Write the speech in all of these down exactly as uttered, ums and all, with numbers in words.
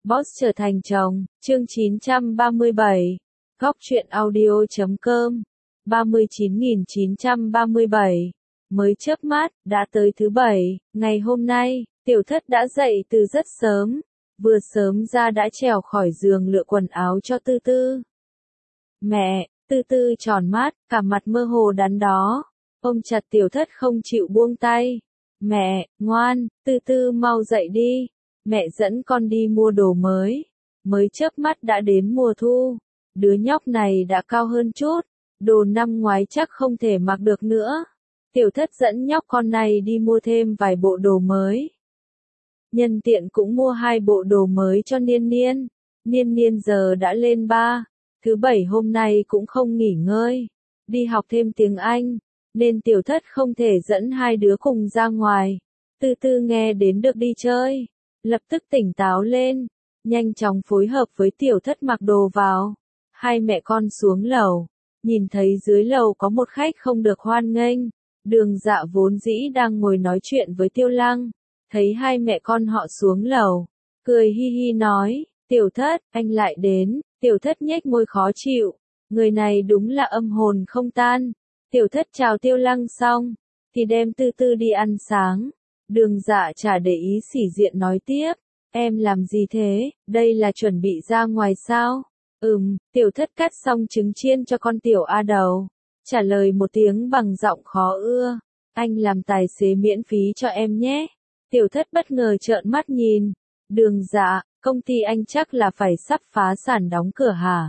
Boss trở thành chồng, chương chín trăm ba mươi bảy. Góc truyện audio chấm com. ba mươi chín nghìn chín trăm ba mươi bảy. Mới chớp mắt, đã tới thứ bảy, ngày hôm nay, tiểu thất đã dậy từ rất sớm. Vừa sớm ra đã trèo khỏi giường lựa quần áo cho Tư Tư. Mẹ, Tư Tư tròn mắt, cả mặt mơ hồ đắn đó. Ôm chặt tiểu thất không chịu buông tay. Mẹ, ngoan, Tư Tư mau dậy đi. Mẹ dẫn con đi mua đồ mới. Mới chớp mắt đã đến mùa thu. Đứa nhóc này đã cao hơn chút. Đồ năm ngoái chắc không thể mặc được nữa. Tiểu thất dẫn nhóc con này đi mua thêm vài bộ đồ mới. Nhân tiện cũng mua hai bộ đồ mới cho Niên Niên. Niên Niên giờ đã lên ba. Thứ bảy hôm nay cũng không nghỉ ngơi. Đi học thêm tiếng Anh. Nên tiểu thất không thể dẫn hai đứa cùng ra ngoài. Tư Tư nghe đến được đi chơi. Lập tức tỉnh táo lên. Nhanh chóng phối hợp với tiểu thất mặc đồ vào. Hai mẹ con xuống lầu. Nhìn thấy dưới lầu có một khách không được hoan nghênh. Đường Dạ vốn dĩ đang ngồi nói chuyện với Tiêu Lăng. Thấy hai mẹ con họ xuống lầu. Cười hi hi nói. Tiểu thất, anh lại đến. Tiểu thất nhếch môi khó chịu. Người này đúng là âm hồn không tan. Tiểu thất chào Tiêu Lăng xong. Thì đem Tư Tư đi ăn sáng. Đường Dạ chả để ý xỉ diện nói tiếp. Em làm gì thế, đây là chuẩn bị ra ngoài sao? Ừm, tiểu thất cắt xong trứng chiên cho con tiểu A đầu. Trả lời một tiếng bằng giọng khó ưa. Anh làm tài xế miễn phí cho em nhé. Tiểu thất bất ngờ trợn mắt nhìn. Đường Dạ, công ty anh chắc là phải sắp phá sản đóng cửa hả?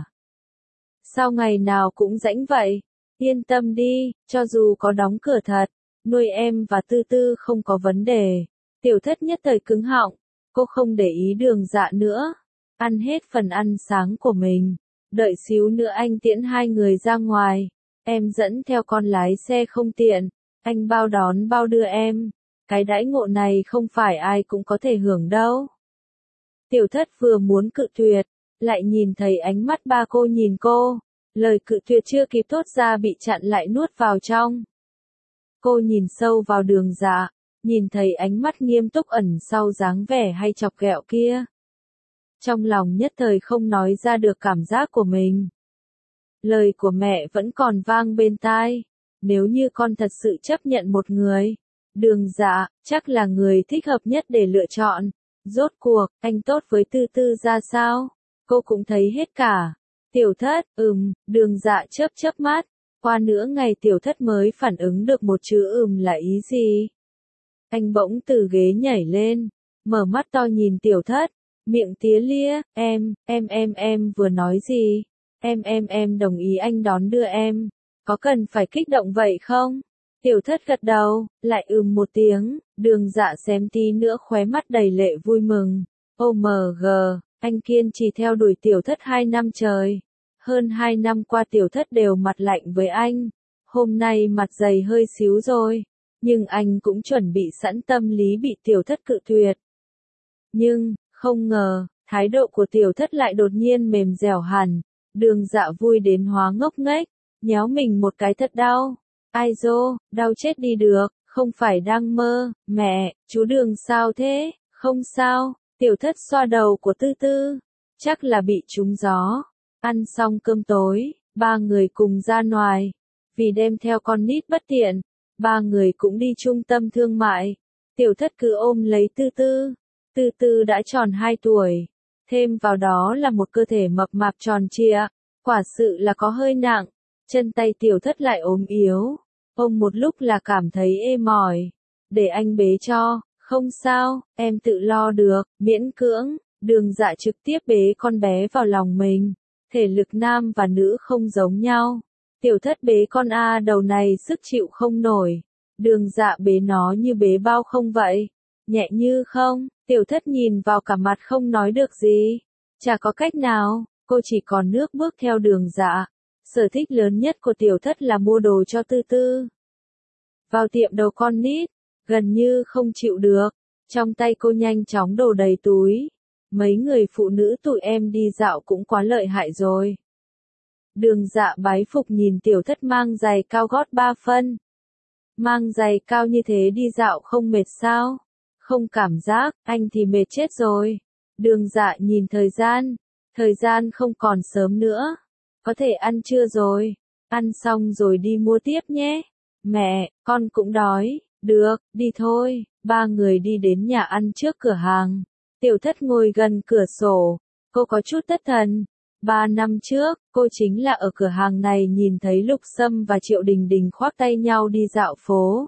Sao ngày nào cũng rãnh vậy? Yên tâm đi, cho dù có đóng cửa thật. Nuôi em và Tư Tư không có vấn đề. Tiểu thất nhất thời cứng họng. Cô không để ý Đường Dạ nữa. Ăn hết phần ăn sáng của mình. Đợi xíu nữa anh tiễn hai người ra ngoài. Em dẫn theo con lái xe không tiện. Anh bao đón bao đưa em. Cái đãi ngộ này không phải ai cũng có thể hưởng đâu. Tiểu thất vừa muốn cự tuyệt. Lại nhìn thấy ánh mắt ba cô nhìn cô. Lời cự tuyệt chưa kịp thốt ra bị chặn lại nuốt vào trong. Cô nhìn sâu vào Đường Dạ, nhìn thấy ánh mắt nghiêm túc ẩn sau dáng vẻ hay chọc ghẹo kia. Trong lòng nhất thời không nói ra được cảm giác của mình. Lời của mẹ vẫn còn vang bên tai. Nếu như con thật sự chấp nhận một người, Đường Dạ, chắc là người thích hợp nhất để lựa chọn. Rốt cuộc, anh tốt với Tư Tư ra sao? Cô cũng thấy hết cả. Tiểu thất, ừm, Đường Dạ chớp chớp mắt. Qua nửa ngày tiểu thất mới phản ứng được một chữ ừm là ý gì. Anh bỗng từ ghế nhảy lên, mở mắt to nhìn tiểu thất, miệng tía lia, em, em em em vừa nói gì? Em em em đồng ý anh đón đưa em, có cần phải kích động vậy không? Tiểu thất gật đầu, lại ừm một tiếng, Đường Dạ xém tí nữa khóe mắt đầy lệ vui mừng. ô em giê, anh kiên trì theo đuổi tiểu thất hai năm trời. Hơn hai năm qua tiểu thất đều mặt lạnh với anh. Hôm nay mặt dày hơi xíu rồi. Nhưng anh cũng chuẩn bị sẵn tâm lý bị tiểu thất cự tuyệt. Nhưng, không ngờ, thái độ của tiểu thất lại đột nhiên mềm dẻo hẳn. Đường Dạ vui đến hóa ngốc nghếch, nhéo mình một cái thật đau. Ai dô, đau chết đi được, không phải đang mơ. Mẹ, chú Đường sao thế? Không sao. Tiểu thất xoa đầu của Tư Tư. Chắc là bị trúng gió. Ăn xong cơm tối, ba người cùng ra ngoài. Vì đem theo con nít bất tiện, ba người cũng đi trung tâm thương mại. Tiểu thất cứ ôm lấy Tư Tư. Tư Tư đã tròn hai tuổi. Thêm vào đó là một cơ thể mập mạp tròn trịa. Quả sự là có hơi nặng. Chân tay tiểu thất lại ốm yếu. Ôm một lúc là cảm thấy ê mỏi. Để anh bế cho. Không sao, em tự lo được, miễn cưỡng. Đường Dạ trực tiếp bế con bé vào lòng mình. Thể lực nam và nữ không giống nhau. Tiểu thất bế con A đầu này sức chịu không nổi. Đường Dạ bế nó như bế bao không vậy. Nhẹ như không, tiểu thất nhìn vào cả mặt không nói được gì. Chả có cách nào, cô chỉ còn nước bước theo Đường Dạ. Sở thích lớn nhất của tiểu thất là mua đồ cho Tư Tư. Vào tiệm đầu con nít, gần như không chịu được. Trong tay cô nhanh chóng đổ đầy túi. Mấy người phụ nữ tụi em đi dạo cũng quá lợi hại rồi. Đường Dạ bái phục nhìn tiểu thất mang giày cao gót ba phân. Mang giày cao như thế đi dạo không mệt sao? Không cảm giác, anh thì mệt chết rồi. Đường Dạ nhìn thời gian, thời gian không còn sớm nữa, có thể ăn trưa rồi, ăn xong rồi đi mua tiếp nhé. Mẹ, con cũng đói, được, đi thôi, ba người đi đến nhà ăn trước cửa hàng. Tiểu Thất ngồi gần cửa sổ, cô có chút thất thần. Ba năm trước, cô chính là ở cửa hàng này nhìn thấy Lục Sâm và Triệu Đình Đình khoác tay nhau đi dạo phố.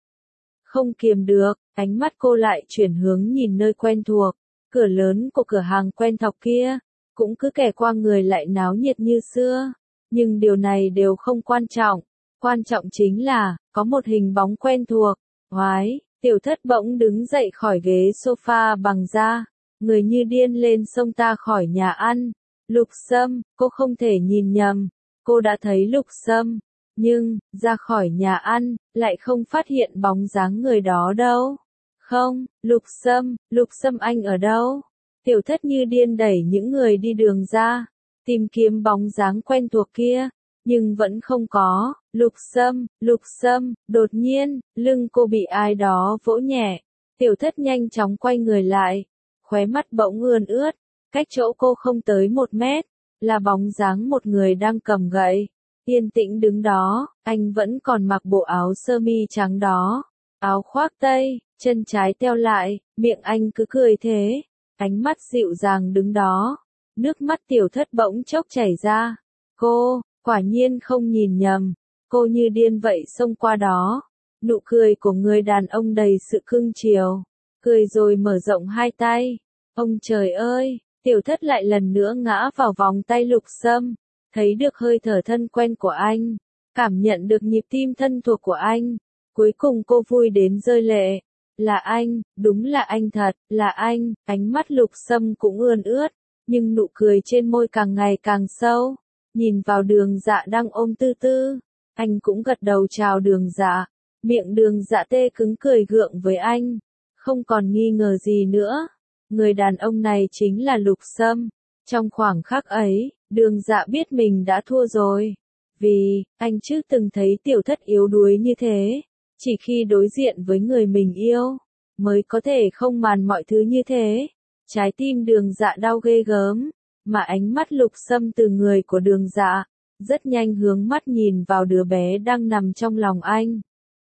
Không kiềm được, ánh mắt cô lại chuyển hướng nhìn nơi quen thuộc, cửa lớn của cửa hàng quen thuộc kia, cũng cứ kẻ qua người lại náo nhiệt như xưa. Nhưng điều này đều không quan trọng, quan trọng chính là, có một hình bóng quen thuộc. Oái, Tiểu Thất bỗng đứng dậy khỏi ghế sofa bằng da, người như điên lên xông ta khỏi nhà ăn. Lục Sâm, cô không thể nhìn nhầm, cô đã thấy Lục Sâm, nhưng, ra khỏi nhà ăn, lại không phát hiện bóng dáng người đó đâu. Không, Lục Sâm, Lục Sâm anh ở đâu? Tiểu Thất như điên đẩy những người đi đường ra, tìm kiếm bóng dáng quen thuộc kia, nhưng vẫn không có. Lục Sâm, Lục Sâm, đột nhiên, lưng cô bị ai đó vỗ nhẹ. Tiểu Thất nhanh chóng quay người lại, khóe mắt bỗng ươn ướt, cách chỗ cô không tới một mét, là bóng dáng một người đang cầm gậy, yên tĩnh đứng đó. Anh vẫn còn mặc bộ áo sơ mi trắng đó, áo khoác tây, chân trái teo lại, miệng anh cứ cười thế, ánh mắt dịu dàng đứng đó. Nước mắt Tiểu Thất bỗng chốc chảy ra. Cô, quả nhiên không nhìn nhầm, cô như điên vậy xông qua đó. Nụ cười của người đàn ông đầy sự cưng chiều, cười rồi mở rộng hai tay. Ông trời ơi, Tiểu Thất lại lần nữa ngã vào vòng tay Lục Sâm, thấy được hơi thở thân quen của anh, cảm nhận được nhịp tim thân thuộc của anh. Cuối cùng cô vui đến rơi lệ. Là anh, đúng là anh thật, là anh. Ánh mắt Lục Sâm cũng ươn ướt, nhưng nụ cười trên môi càng ngày càng sâu. Nhìn vào Đường Dạ đang ôm Tư Tư, anh cũng gật đầu chào Đường Dạ. Miệng Đường Dạ tê cứng cười gượng với anh, không còn nghi ngờ gì nữa. Người đàn ông này chính là Lục Sâm. Trong khoảnh khắc ấy, Đường Dạ biết mình đã thua rồi. Vì, anh chưa từng thấy Tiểu Thất yếu đuối như thế. Chỉ khi đối diện với người mình yêu, mới có thể không màng mọi thứ như thế. Trái tim Đường Dạ đau ghê gớm, mà ánh mắt Lục Sâm từ người của Đường Dạ, rất nhanh hướng mắt nhìn vào đứa bé đang nằm trong lòng anh.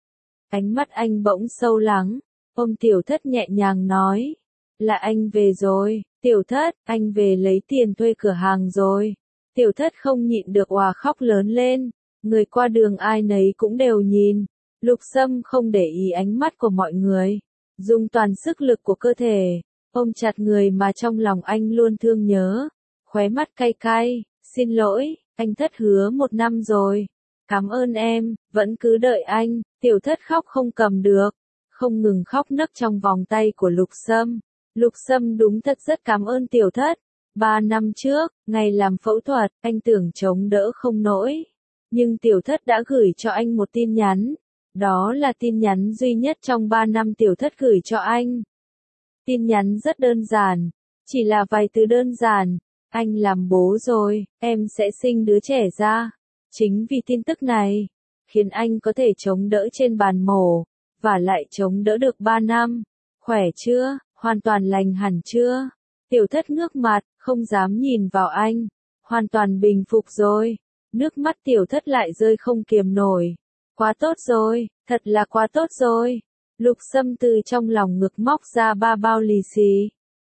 Ánh mắt anh bỗng sâu lắng, ôm Tiểu Thất nhẹ nhàng nói. Là anh về rồi, Tiểu Thất, anh về lấy tiền thuê cửa hàng rồi. Tiểu Thất không nhịn được òa khóc lớn lên, người qua đường ai nấy cũng đều nhìn. Lục Sâm không để ý ánh mắt của mọi người, dùng toàn sức lực của cơ thể, ôm chặt người mà trong lòng anh luôn thương nhớ, khóe mắt cay cay. Xin lỗi, anh Thất hứa một năm rồi. Cảm ơn em, vẫn cứ đợi anh. Tiểu Thất khóc không cầm được, không ngừng khóc nấc trong vòng tay của Lục Sâm. Lục Sâm đúng thật rất cảm ơn Tiểu Thất. Ba năm trước, ngày làm phẫu thuật, anh tưởng chống đỡ không nổi. Nhưng Tiểu Thất đã gửi cho anh một tin nhắn. Đó là tin nhắn duy nhất trong ba năm Tiểu Thất gửi cho anh. Tin nhắn rất đơn giản, chỉ là vài từ đơn giản. Anh làm bố rồi, em sẽ sinh đứa trẻ ra. Chính vì tin tức này, khiến anh có thể chống đỡ trên bàn mổ, và lại chống đỡ được ba năm. Khỏe chưa? Hoàn toàn lành hẳn chưa? Tiểu Thất ngước mặt, không dám nhìn vào anh. Hoàn toàn bình phục rồi. Nước mắt Tiểu Thất lại rơi không kiềm nổi. Quá tốt rồi, thật là quá tốt rồi. Lục Sâm từ trong lòng ngực móc ra ba bao lì xì,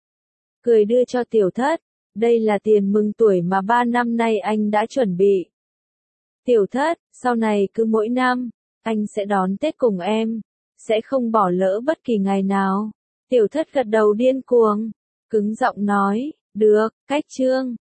cười đưa cho Tiểu Thất. Đây là tiền mừng tuổi mà ba năm nay anh đã chuẩn bị. Tiểu Thất, sau này cứ mỗi năm, anh sẽ đón Tết cùng em, sẽ không bỏ lỡ bất kỳ ngày nào. Tiểu Thất gật đầu điên cuồng, cứng giọng nói, được, cách chương.